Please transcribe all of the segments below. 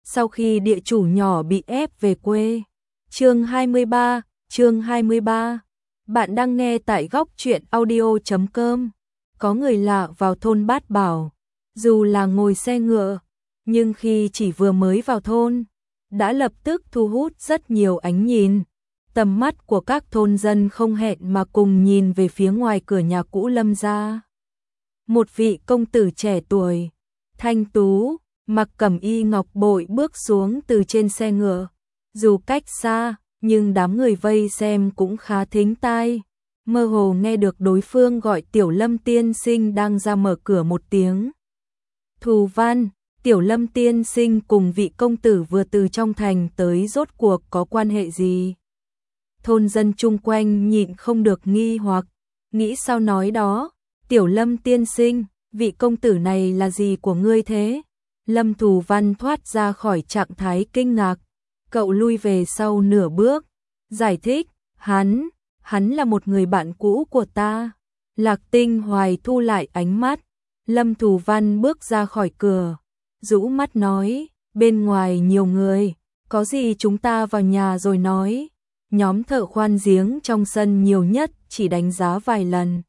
sau khi địa chủ nhỏ bị ép về quê. Chương 23. Bạn đang nghe tại góc truyện audio.com. Có người lạ vào thôn Bát Bảo, dù là ngồi xe ngựa, nhưng khi chỉ vừa mới vào thôn, đã lập tức thu hút rất nhiều ánh nhìn. Tầm mắt của các thôn dân không hẹn mà cùng nhìn về phía ngoài cửa nhà cũ Lâm gia. Một vị công tử trẻ tuổi, thanh tú, mặc cẩm y ngọc bội bước xuống từ trên xe ngựa. Dù cách xa, nhưng đám người vây xem cũng khá thính tai. Mơ hồ nghe được đối phương gọi Tiểu Lâm tiên sinh đang ra mở cửa một tiếng. Thù Văn, Tiểu Lâm tiên sinh cùng vị công tử vừa từ trong thành tới rốt cuộc có quan hệ gì? Thôn dân chung quanh nhịn không được nghi hoặc, nghĩ sao nói đó, Tiểu Lâm tiên sinh, vị công tử này là gì của ngươi thế? Lâm Thù Văn thoát ra khỏi trạng thái kinh ngạc, cậu lui về sau nửa bước, giải thích, hắn là một người bạn cũ của ta. Lạc Tinh Hoài thu lại ánh mắt, Lâm Thù Văn bước ra khỏi cửa, rũ mắt nói, bên ngoài nhiều người, có gì chúng ta vào nhà rồi nói. Nhóm thợ khoan giếng trong sân nhiều nhất chỉ đánh giá vài lần.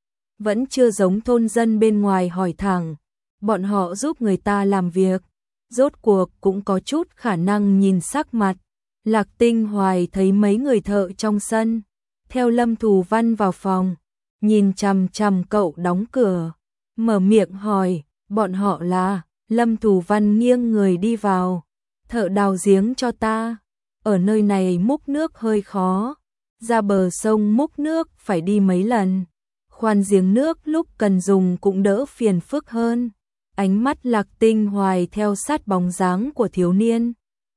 Vẫn chưa giống thôn dân bên ngoài hỏi thẳng, bọn họ giúp người ta làm việc, rốt cuộc cũng có chút khả năng nhìn sắc mặt. Lạc Tinh Hoài thấy mấy người thợ trong sân, theo Lâm Thù Văn vào phòng, nhìn chằm chằm cậu đóng cửa, mở miệng hỏi, bọn họ là? Lâm Thù Văn nghiêng người đi vào, thợ đào giếng cho ta, ở nơi này múc nước hơi khó, ra bờ sông múc nước phải đi mấy lần, khoan giếng nước lúc cần dùng cũng đỡ phiền phức hơn. Ánh mắt Lạc Tinh Hoài theo sát bóng dáng của thiếu niên.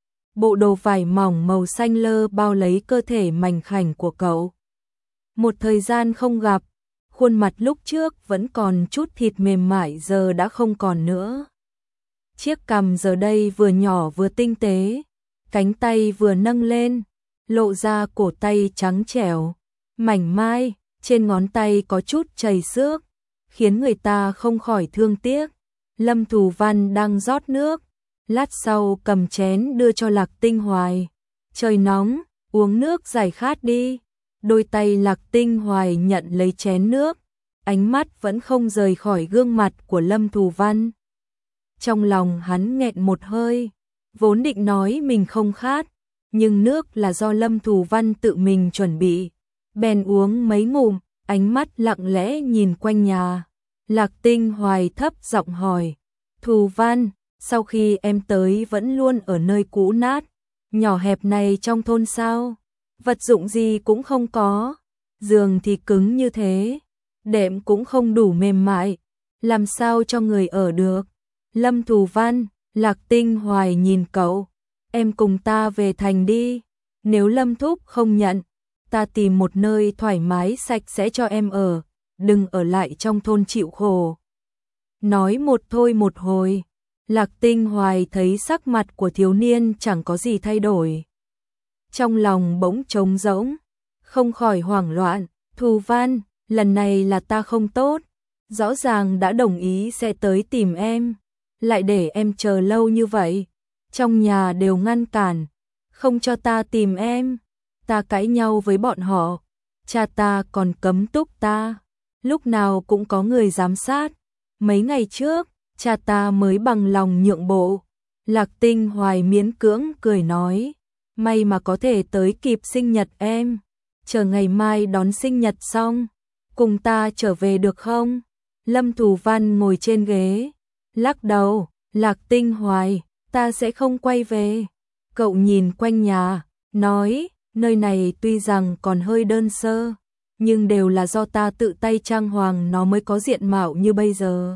Bộ đồ vải mỏng màu xanh lơ bao lấy cơ thể mảnh khảnh của cậu. Một thời gian không gặp, khuôn mặt lúc trước vẫn còn chút thịt mềm mại giờ đã không còn nữa. Chiếc cằm giờ đây vừa nhỏ vừa tinh tế, cánh tay vừa nâng lên, lộ ra cổ tay trắng trẻo, mảnh mai, trên ngón tay có chút chảy xước, khiến người ta không khỏi thương tiếc. Lâm Thù Văn đang rót nước, lát sau cầm chén đưa cho Lạc Tinh Hoài. Trời nóng, uống nước giải khát đi. Đôi tay Lạc Tinh Hoài nhận lấy chén nước, ánh mắt vẫn không rời khỏi gương mặt của Lâm Thù Văn. Trong lòng hắn nghẹn một hơi, vốn định nói mình không khát, nhưng nước là do Lâm Thù Văn tự mình chuẩn bị. Bèn uống mấy ngụm, ánh mắt lặng lẽ nhìn quanh nhà. Lạc Tinh Hoài thấp giọng hỏi, Thù Văn, sau khi em tới vẫn luôn ở nơi cũ nát, nhỏ hẹp này trong thôn sao? Vật dụng gì cũng không có, giường thì cứng như thế, đệm cũng không đủ mềm mại, làm sao cho người ở được? Lâm Thù Văn, Lạc Tinh Hoài nhìn cậu, em cùng ta về thành đi, nếu Lâm Thúc không nhận, ta tìm một nơi thoải mái sạch sẽ cho em ở, đừng ở lại trong thôn chịu khổ. Nói một thôi một hồi, Lạc Tinh Hoài thấy sắc mặt của thiếu niên chẳng có gì thay đổi. Trong lòng bỗng trống rỗng, không khỏi hoảng loạn, Thù Văn, lần này là ta không tốt, rõ ràng đã đồng ý sẽ tới tìm em, lại để em chờ lâu như vậy, trong nhà đều ngăn cản, không cho ta tìm em, ta cãi nhau với bọn họ, cha ta còn cấm túc ta, lúc nào cũng có người giám sát, mấy ngày trước, cha ta mới bằng lòng nhượng bộ. Lạc Tinh Hoài miễn cưỡng cười nói, may mà có thể tới kịp sinh nhật em, chờ ngày mai đón sinh nhật xong, cùng ta trở về được không? Lâm Thù Văn ngồi trên ghế, lắc đầu, Lạc Tinh Hoài, ta sẽ không quay về. Cậu nhìn quanh nhà, nói, nơi này tuy rằng còn hơi đơn sơ, nhưng đều là do ta tự tay trang hoàng nó mới có diện mạo như bây giờ.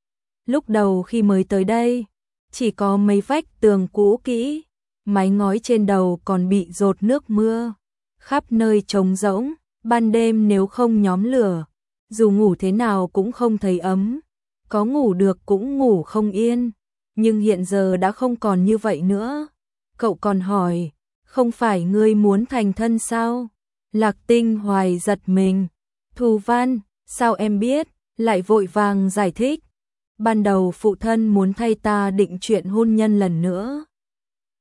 Lúc đầu khi mới tới đây, chỉ có mấy vách tường cũ kỹ, mái ngói trên đầu còn bị dột nước mưa, khắp nơi trống rỗng, ban đêm nếu không nhóm lửa, dù ngủ thế nào cũng không thấy ấm, có ngủ được cũng ngủ không yên, nhưng hiện giờ đã không còn như vậy nữa. Cậu còn hỏi, không phải ngươi muốn thành thân sao? Lạc Tinh Hoài giật mình, Thù Văn, sao em biết? Lại vội vàng giải thích. Ban đầu phụ thân muốn thay ta định chuyện hôn nhân lần nữa,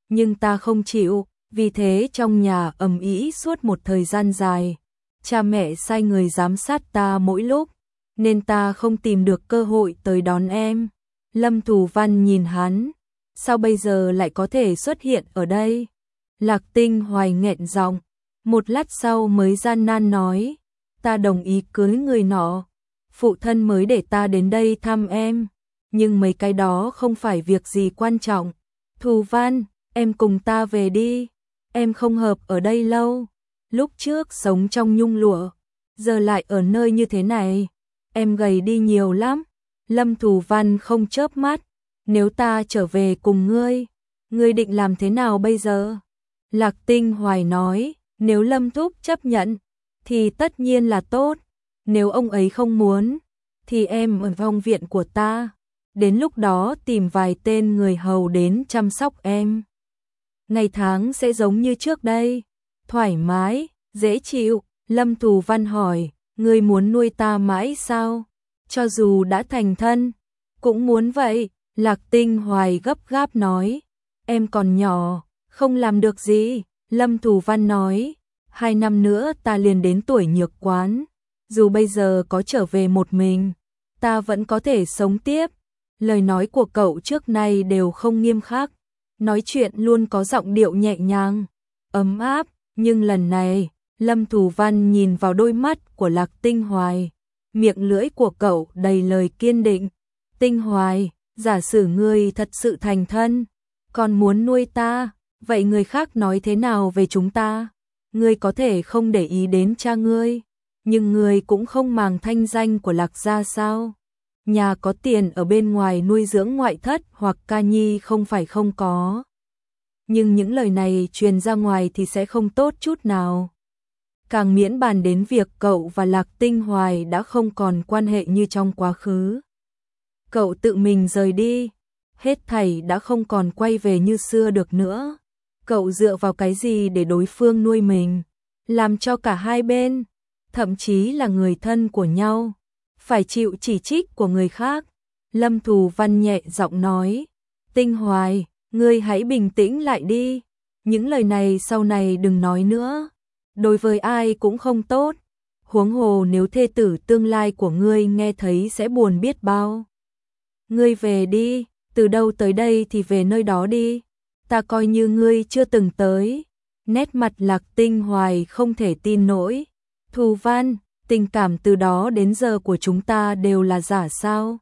nhưng ta không chịu, vì thế trong nhà ầm ĩ suốt một thời gian dài. Cha mẹ sai người giám sát ta mỗi lúc, nên ta không tìm được cơ hội tới đón em. Lâm Thù Văn nhìn hắn, sao bây giờ lại có thể xuất hiện ở đây? Lạc Tinh Hoài nghẹn giọng, một lát sau mới gian nan nói, ta đồng ý cưới người nọ, phụ thân mới để ta đến đây thăm em, nhưng mấy cái đó không phải việc gì quan trọng. Thù Văn, em cùng ta về đi, em không hợp ở đây lâu, lúc trước sống trong nhung lụa, giờ lại ở nơi như thế này, em gầy đi nhiều lắm. Lâm Thù Văn không chớp mắt, nếu ta trở về cùng ngươi định làm thế nào bây giờ? Lạc Tinh Hoài nói, nếu Lâm Thúc chấp nhận, thì tất nhiên là tốt, nếu ông ấy không muốn, thì em ở vong viện của ta, đến lúc đó tìm vài tên người hầu đến chăm sóc em. Ngày tháng sẽ giống như trước đây, thoải mái, dễ chịu. Lâm Thù Văn hỏi, ngươi muốn nuôi ta mãi sao? Cho dù đã thành thân, cũng muốn vậy. Lạc Tinh Hoài gấp gáp nói, em còn nhỏ, không làm được gì. Lâm Thù Văn nói, 2 năm nữa ta liền đến tuổi nhược quán, dù bây giờ có trở về một mình, ta vẫn có thể sống tiếp. Lời nói của cậu trước nay đều không nghiêm khắc, nói chuyện luôn có giọng điệu nhẹ nhàng, ấm áp, nhưng lần này, Lâm Thù Văn nhìn vào đôi mắt của Lạc Tinh Hoài, miệng lưỡi của cậu đầy lời kiên định. Tinh Hoài, giả sử ngươi thật sự thành thân, còn muốn nuôi ta, vậy người khác nói thế nào về chúng ta? Ngươi có thể không để ý đến cha ngươi, nhưng ngươi cũng không màng thanh danh của Lạc gia sao? Nhà có tiền ở bên ngoài nuôi dưỡng ngoại thất hoặc ca nhi không phải không có. Nhưng những lời này truyền ra ngoài thì sẽ không tốt chút nào. Càng miễn bàn đến việc cậu và Lạc Tinh Hoài đã không còn quan hệ như trong quá khứ. Cậu tự mình rời đi, hết thảy đã không còn quay về như xưa được nữa. Cậu dựa vào cái gì để đối phương nuôi mình, làm cho cả hai bên, thậm chí là người thân của nhau, phải chịu chỉ trích của người khác. Lâm Thù Văn nhẹ giọng nói, Tinh Hoài, ngươi hãy bình tĩnh lại đi, những lời này sau này đừng nói nữa, đối với ai cũng không tốt, huống hồ nếu thê tử tương lai của ngươi nghe thấy sẽ buồn biết bao. Ngươi về đi, từ đâu tới đây thì về nơi đó đi, ta coi như ngươi chưa từng tới. Nét mặt Lạc Tinh Hoài không thể tin nổi. Thù Văn, tình cảm từ đó đến giờ của chúng ta đều là giả sao?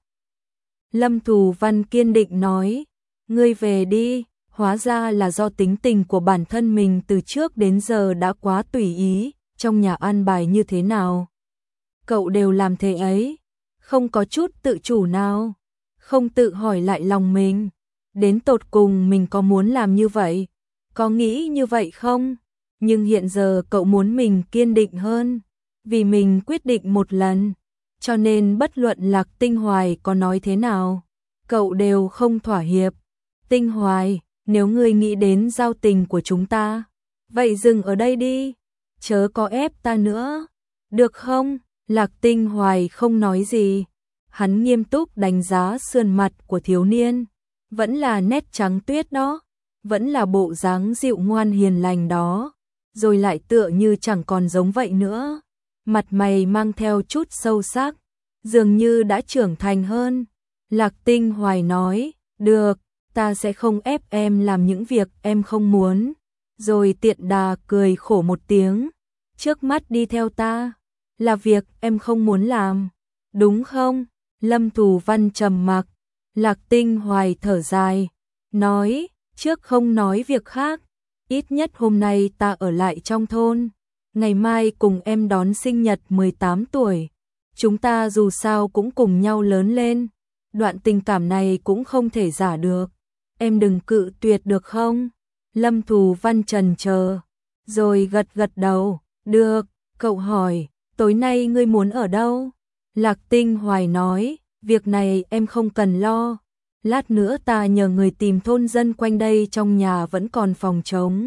Lâm Thù Văn kiên định nói, ngươi về đi, hóa ra là do tính tình của bản thân mình từ trước đến giờ đã quá tùy ý, trong nhà an bài như thế nào. Cậu đều làm thế ấy, không có chút tự chủ nào, không tự hỏi lại lòng mình, đến tột cùng mình có muốn làm như vậy, có nghĩ như vậy không? Nhưng hiện giờ cậu muốn mình kiên định hơn, vì mình quyết định một lần, cho nên bất luận Lạc Tinh Hoài có nói thế nào, cậu đều không thỏa hiệp. Tinh Hoài, nếu ngươi nghĩ đến giao tình của chúng ta, vậy dừng ở đây đi, chớ có ép ta nữa, được không? Lạc Tinh Hoài không nói gì, hắn nghiêm túc đánh giá sườn mặt của thiếu niên, vẫn là nét trắng tuyết đó, vẫn là bộ dáng dịu ngoan hiền lành đó, rồi lại tựa như chẳng còn giống vậy nữa, mặt mày mang theo chút sâu sắc, dường như đã trưởng thành hơn. Lạc Tinh Hoài nói, được, ta sẽ không ép em làm những việc em không muốn, rồi tiện đà cười khổ một tiếng, trước mắt đi theo ta, là việc em không muốn làm, đúng không? Lâm Thù Văn trầm mặc, Lạc Tinh Hoài thở dài, nói, trước không nói việc khác, ít nhất hôm nay ta ở lại trong thôn, ngày mai cùng em đón sinh nhật 18 tuổi, chúng ta dù sao cũng cùng nhau lớn lên, đoạn tình cảm này cũng không thể giả được, em đừng cự tuyệt được không? Lâm Thù Văn chần chờ, rồi gật gật đầu, được. Cậu hỏi, tối nay ngươi muốn ở đâu? Lạc Tinh Hoài nói, việc này em không cần lo, lát nữa ta nhờ người tìm thôn dân quanh đây, trong nhà vẫn còn phòng trống,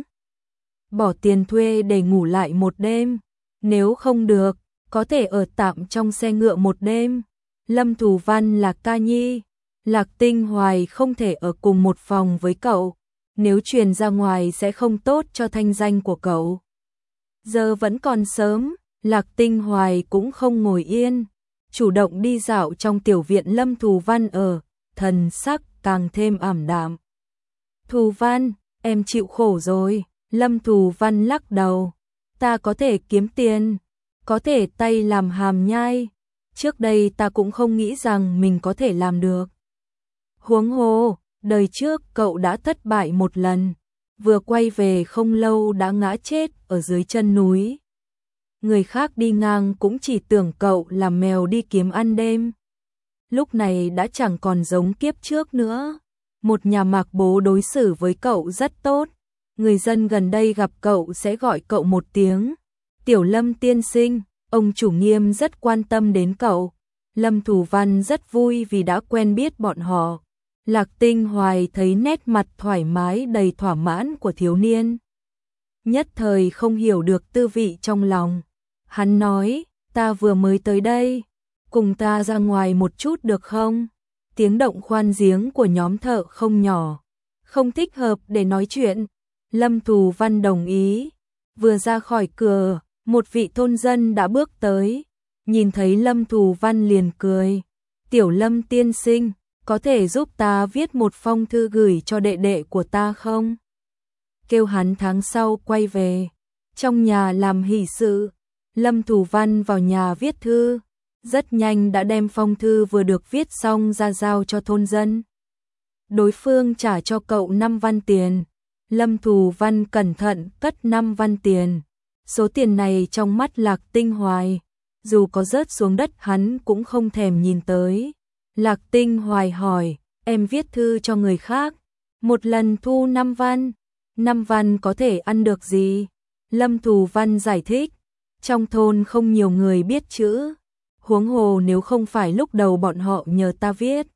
bỏ tiền thuê để ngủ lại một đêm, nếu không được, có thể ở tạm trong xe ngựa một đêm. Lâm Thù Văn là ca nhi, Lạc Tinh Hoài không thể ở cùng một phòng với cậu, nếu truyền ra ngoài sẽ không tốt cho thanh danh của cậu. Giờ vẫn còn sớm, Lạc Tinh Hoài cũng không ngồi yên, chủ động đi dạo trong tiểu viện Lâm Thù Văn ở, thần sắc càng thêm ảm đạm. Thù Văn, em chịu khổ rồi, Lâm Thù Văn lắc đầu, ta có thể kiếm tiền, có thể tay làm hàm nhai, trước đây ta cũng không nghĩ rằng mình có thể làm được. Huống hồ, đời trước cậu đã thất bại một lần, vừa quay về không lâu đã ngã chết ở dưới chân núi. Người khác đi ngang cũng chỉ tưởng cậu là mèo đi kiếm ăn đêm. Lúc này đã chẳng còn giống kiếp trước nữa. Một nhà Mạc bố đối xử với cậu rất tốt. Người dân gần đây gặp cậu sẽ gọi cậu một tiếng Tiểu Lâm tiên sinh, ông chủ Nghiêm rất quan tâm đến cậu. Lâm Thù Văn rất vui vì đã quen biết bọn họ. Lạc Tinh Hoài thấy nét mặt thoải mái đầy thỏa mãn của thiếu niên. Nhất thời không hiểu được tư vị trong lòng. Hắn nói, ta vừa mới tới đây, cùng ta ra ngoài một chút được không? Tiếng động khoan giếng của nhóm thợ không nhỏ, không thích hợp để nói chuyện. Lâm Thù Văn đồng ý. Vừa ra khỏi cửa, một vị thôn dân đã bước tới. Nhìn thấy Lâm Thù Văn liền cười. Tiểu Lâm tiên sinh, có thể giúp ta viết một phong thư gửi cho đệ đệ của ta không? Kêu hắn tháng sau quay về. Trong nhà làm hỷ sự, Lâm Thù Văn vào nhà viết thư. Rất nhanh đã đem phong thư vừa được viết xong ra giao cho thôn dân. Đối phương trả cho cậu 5 văn tiền. Lâm Thù Văn cẩn thận cất 5 văn tiền. Số tiền này trong mắt Lạc Tinh Hoài, dù có rớt xuống đất hắn cũng không thèm nhìn tới. Lạc Tinh Hoài hỏi, em viết thư cho người khác, một lần thu 5 văn. 5 văn có thể ăn được gì? Lâm Thù Văn giải thích, trong thôn không nhiều người biết chữ. Huống hồ nếu không phải lúc đầu bọn họ nhờ ta viết.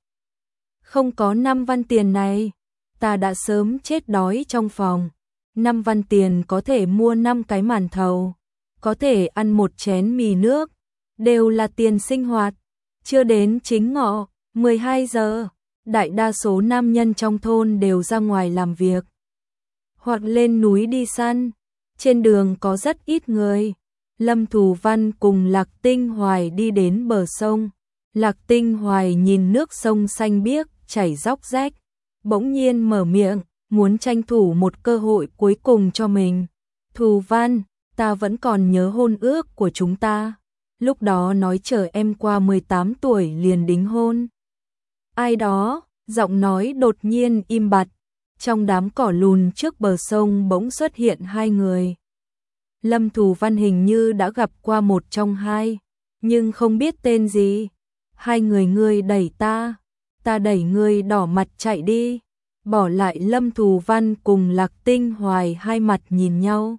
Không có 5 văn tiền này, ta đã sớm chết đói trong phòng. 5 văn tiền có thể mua 5 cái màn thầu, có thể ăn một chén mì nước, đều là tiền sinh hoạt. Chưa đến chính ngọ, 12 giờ, đại đa số nam nhân trong thôn đều ra ngoài làm việc, hoặc lên núi đi săn. Trên đường có rất ít người. Lâm Thù Văn cùng Lạc Tinh Hoài đi đến bờ sông. Lạc Tinh Hoài nhìn nước sông xanh biếc chảy róc rách, bỗng nhiên mở miệng, muốn tranh thủ một cơ hội cuối cùng cho mình. Thù Văn, ta vẫn còn nhớ hôn ước của chúng ta. Lúc đó nói chờ em qua 18 tuổi liền đính hôn. Ai đó, giọng nói đột nhiên im bặt. Trong đám cỏ lùn trước bờ sông bỗng xuất hiện 2 người. Lâm Thù Văn hình như đã gặp qua một trong hai, nhưng không biết tên gì. 2 người ngươi đẩy ta đẩy ngươi, đỏ mặt chạy đi. Bỏ lại Lâm Thù Văn cùng Lạc Tinh Hoài hai mặt nhìn nhau.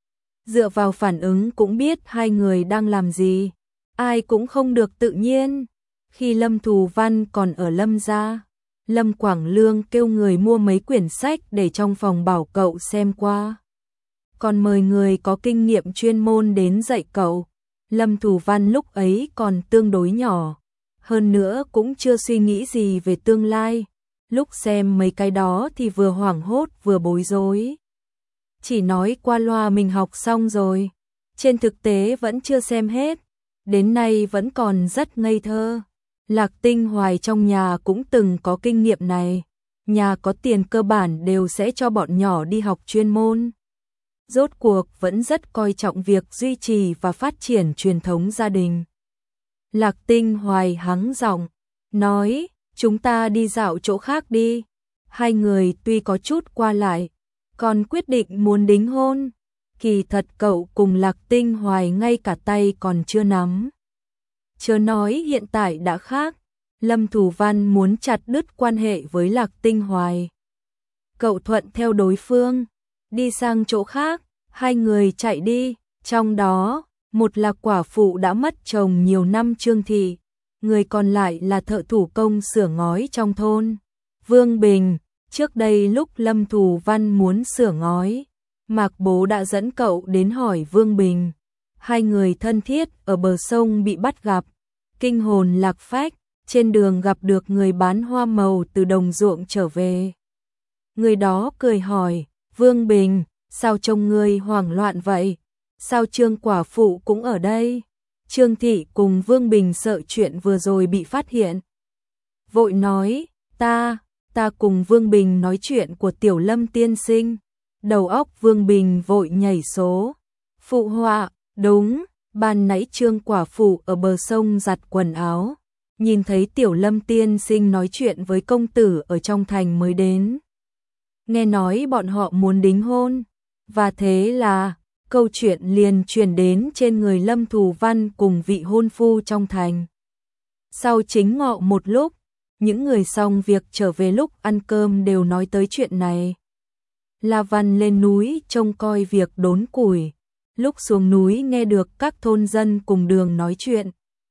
Dựa vào phản ứng cũng biết 2 người đang làm gì. Ai cũng không được tự nhiên. Khi Lâm Thù Văn còn ở Lâm gia, Lâm Quảng Lương kêu người mua mấy quyển sách để trong phòng bảo cậu xem qua. Còn mời người có kinh nghiệm chuyên môn đến dạy cậu. Lâm Thù Văn lúc ấy còn tương đối nhỏ, hơn nữa cũng chưa suy nghĩ gì về tương lai. Lúc xem mấy cái đó thì vừa hoảng hốt vừa bối rối. Chỉ nói qua loa mình học xong rồi, trên thực tế vẫn chưa xem hết, đến nay vẫn còn rất ngây thơ. Lạc Tinh Hoài trong nhà cũng từng có kinh nghiệm này, nhà có tiền cơ bản đều sẽ cho bọn nhỏ đi học chuyên môn. Rốt cuộc vẫn rất coi trọng việc duy trì và phát triển truyền thống gia đình. Lạc Tinh Hoài hắng giọng, nói, chúng ta đi dạo chỗ khác đi. 2 người tuy có chút qua lại, còn quyết định muốn đính hôn. Kỳ thật cậu cùng Lạc Tinh Hoài ngay cả tay còn chưa nắm. Chớ nói hiện tại đã khác. Lâm Thù Văn muốn chặt đứt quan hệ với Lạc Tinh Hoài. Cậu thuận theo đối phương, đi sang chỗ khác. 2 người chạy đi, trong đó, một là quả phụ đã mất chồng nhiều năm Trương Thị, người còn lại là thợ thủ công sửa ngói trong thôn, Vương Bình. Trước đây lúc Lâm Thù Văn muốn sửa ngói, Mạc Bố đã dẫn cậu đến hỏi Vương Bình. 2 người thân thiết ở bờ sông bị bắt gặp, kinh hồn lạc phách, trên đường gặp được người bán hoa màu từ đồng ruộng trở về. Người đó cười hỏi, Vương Bình, sao trông ngươi hoảng loạn vậy? Sao Trương quả phụ cũng ở đây? Trương Thị cùng Vương Bình sợ chuyện vừa rồi bị phát hiện. Vội nói, ta cùng Vương Bình nói chuyện của Tiểu Lâm tiên sinh. Đầu óc Vương Bình vội nhảy số. Phụ họa, đúng, ban nãy Trương quả phụ ở bờ sông giặt quần áo. Nhìn thấy Tiểu Lâm tiên sinh nói chuyện với công tử ở trong thành mới đến. Nghe nói bọn họ muốn đính hôn. Và thế là câu chuyện liền truyền đến trên người Lâm Thù Văn cùng vị hôn phu trong thành. Sau chính ngọ một lúc, những người xong việc trở về lúc ăn cơm đều nói tới chuyện này. La Văn lên núi trông coi việc đốn củi, lúc xuống núi nghe được các thôn dân cùng đường nói chuyện.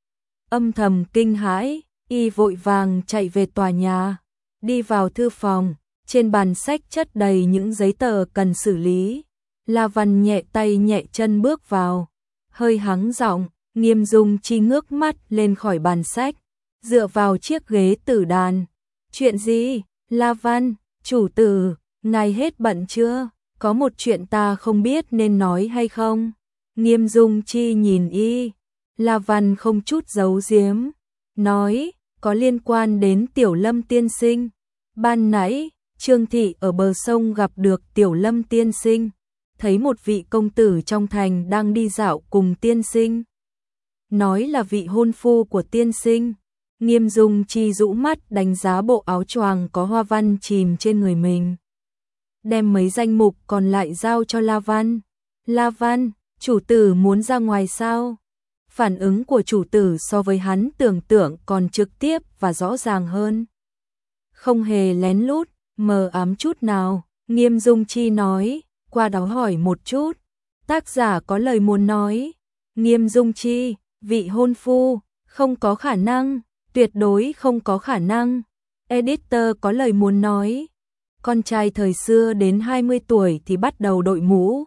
Âm thầm kinh hãi, y vội vàng chạy về tòa nhà, đi vào thư phòng, trên bàn sách chất đầy những giấy tờ cần xử lý. La Văn nhẹ tay nhẹ chân bước vào, hơi hắng giọng, Nghiêm Dung Chi ngước mắt lên khỏi bàn sách, dựa vào chiếc ghế tử đàn. Chuyện gì? La Văn, chủ tử, ngài hết bận chưa? Có một chuyện ta không biết nên nói hay không? Nghiêm Dung Chi nhìn y, La Văn không chút giấu giếm, nói, có liên quan đến Tiểu Lâm tiên sinh. Ban nãy, Trương Thị ở bờ sông gặp được Tiểu Lâm tiên sinh, thấy một vị công tử trong thành đang đi dạo cùng tiên sinh. Nói là vị hôn phu của tiên sinh. Nghiêm Dung Chi rũ mắt đánh giá bộ áo choàng có hoa văn chìm trên người mình. Đem mấy danh mục còn lại giao cho La Văn. La Văn, chủ tử muốn ra ngoài sao? Phản ứng của chủ tử so với hắn tưởng tượng còn trực tiếp và rõ ràng hơn. Không hề lén lút, mờ ám chút nào, Nghiêm Dung Chi nói, qua đó hỏi một chút. Tác giả có lời muốn nói. Nghiêm Dung Chi, vị hôn phu, không có khả năng, tuyệt đối không có khả năng. Editor có lời muốn nói. Con trai thời xưa đến 20 tuổi thì bắt đầu đội mũ.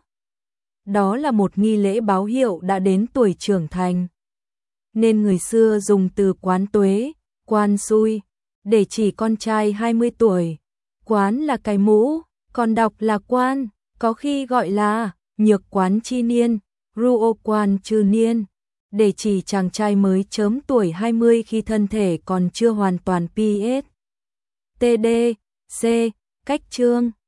Đó là một nghi lễ báo hiệu đã đến tuổi trưởng thành. Nên người xưa dùng từ quán tuế, quan xui, để chỉ con trai 20 tuổi. Quán là cái mũ, còn đọc là quan, có khi gọi là nhược quán chi niên, ruo quan trừ niên, để chỉ chàng trai mới chớm tuổi 20 khi thân thể còn chưa hoàn toàn PS. TD, C, cách chương.